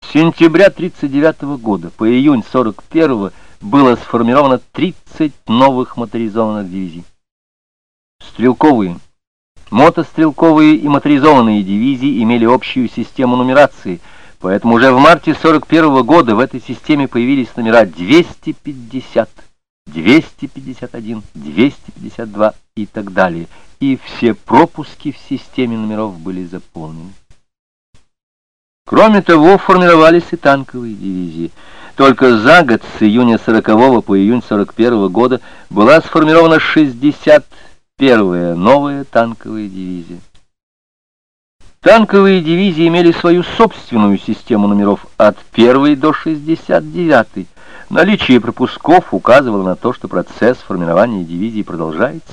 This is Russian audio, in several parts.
С сентября 1939 года по июнь 1941 было сформировано 30 новых моторизованных дивизий. Стрелковые, мотострелковые и моторизованные дивизии имели общую систему нумерации, поэтому уже в марте 1941 года в этой системе появились номера 250, 251, 252 и так далее, и все пропуски в системе номеров были заполнены. Кроме того, формировались и танковые дивизии. Только за год с июня 1940 по июнь 1941 года была сформирована 61-я новая танковая дивизия. Танковые дивизии имели свою собственную систему номеров от 1 до 69. Наличие пропусков указывало на то, что процесс формирования дивизий продолжается.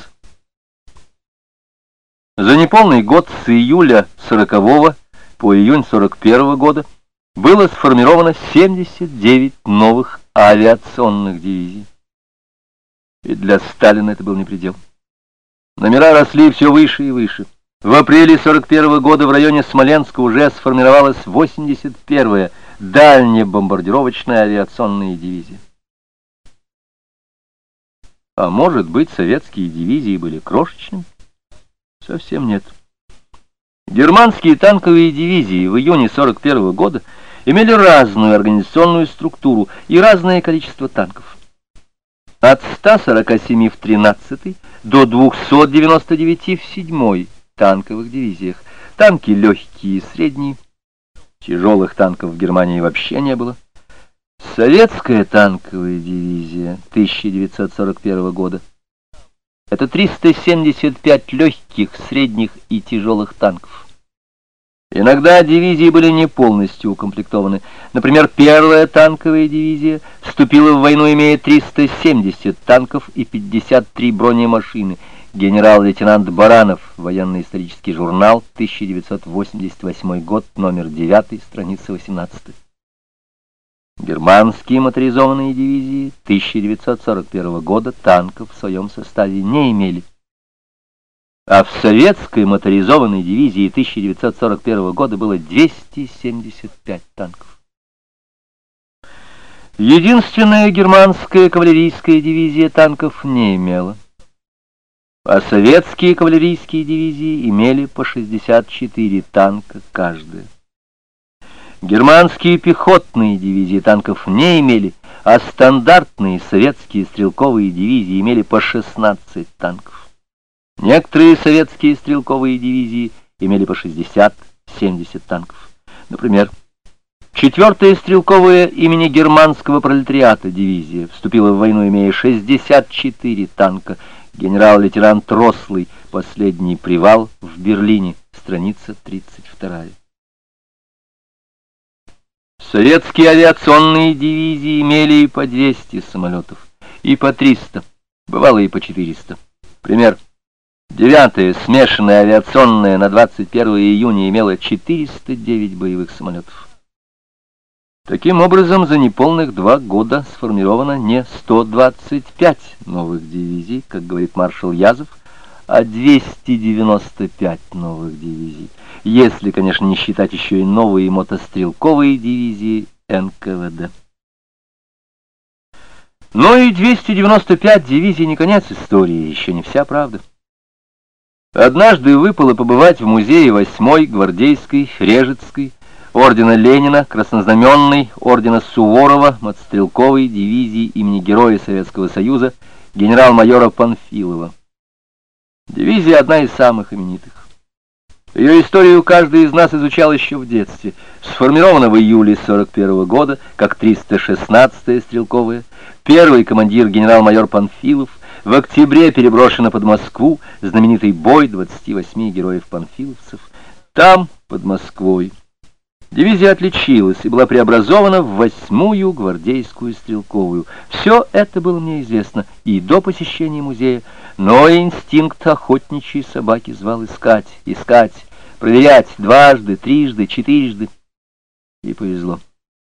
За неполный год с июля 1940 по июнь 1941 года было сформировано 79 новых авиационных дивизий. И для Сталина это был не предел. Номера росли все выше и выше. В апреле 1941 года в районе Смоленска уже сформировалась 81-я дальнебомбардировочная авиационная дивизия. А может быть, советские дивизии были крошечными? Совсем нет. Германские танковые дивизии в июне 1941 года имели разную организационную структуру и разное количество танков. От 147 в 13-й до 299 в 7-й танковых дивизиях. Танки легкие и средние. Тяжелых танков в Германии вообще не было. Советская танковая дивизия 1941 года — это 375 легких, средних и тяжелых танков. Иногда дивизии были не полностью укомплектованы. Например, первая танковая дивизия вступила в войну, имея 370 танков и 53 бронемашины. Генерал-лейтенант Баранов, военно-исторический журнал, 1988 год, номер 9, страница 18. Германские моторизованные дивизии 1941 года танков в своем составе не имели. А в советской моторизованной дивизии 1941 года было 275 танков. Единственная германская кавалерийская дивизия танков не имела. А советские кавалерийские дивизии имели по 64 танка каждая. Германские пехотные дивизии танков не имели, а стандартные советские стрелковые дивизии имели по 16 танков. Некоторые советские стрелковые дивизии имели по 60-70 танков. Например, 4-я стрелковая имени германского пролетариата дивизия вступила в войну, имея 64 танка. Генерал-лейтенант Рослый. Последний привал в Берлине. Страница 32. Советские авиационные дивизии имели и по 200 самолетов, и по 300, бывало и по 400. Пример. 9-я смешанная авиационная на 21 июня имела 409 боевых самолетов. Таким образом, за неполных 2 года сформировано не 125 новых дивизий, как говорит маршал Язов, а 295 новых дивизий, если, конечно, не считать еще и новые мотострелковые дивизии НКВД. Но и 295 дивизий не конец истории, еще не вся правда. Однажды выпало побывать в музее 8-й гвардейской, Режецкой, ордена Ленина, краснознаменной, ордена Суворова, мотострелковой дивизии имени Героя Советского Союза, генерал-майора Панфилова. Дивизия одна из самых именитых. Ее историю каждый из нас изучал еще в детстве. Сформирована в июле 1941 года как 316-я стрелковая. Первый командир генерал-майор Панфилов. В октябре переброшена под Москву, знаменитый бой 28 героев-панфиловцев. Там, под Москвой, дивизия отличилась и была преобразована в 8-ю гвардейскую стрелковую. Все это было мне известно и до посещения музея, но инстинкт охотничьей собаки звал искать, проверять дважды, трижды, четырежды. И повезло.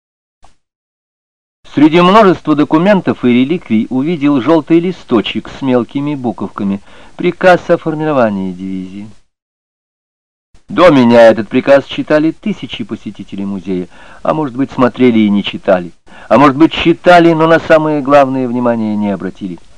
Среди множества документов и реликвий увидел желтый листочек с мелкими буковками. Приказ о формировании дивизии. До меня этот приказ читали тысячи посетителей музея, а может быть, смотрели и не читали, а может быть, читали, но на самые главные внимания не обратили.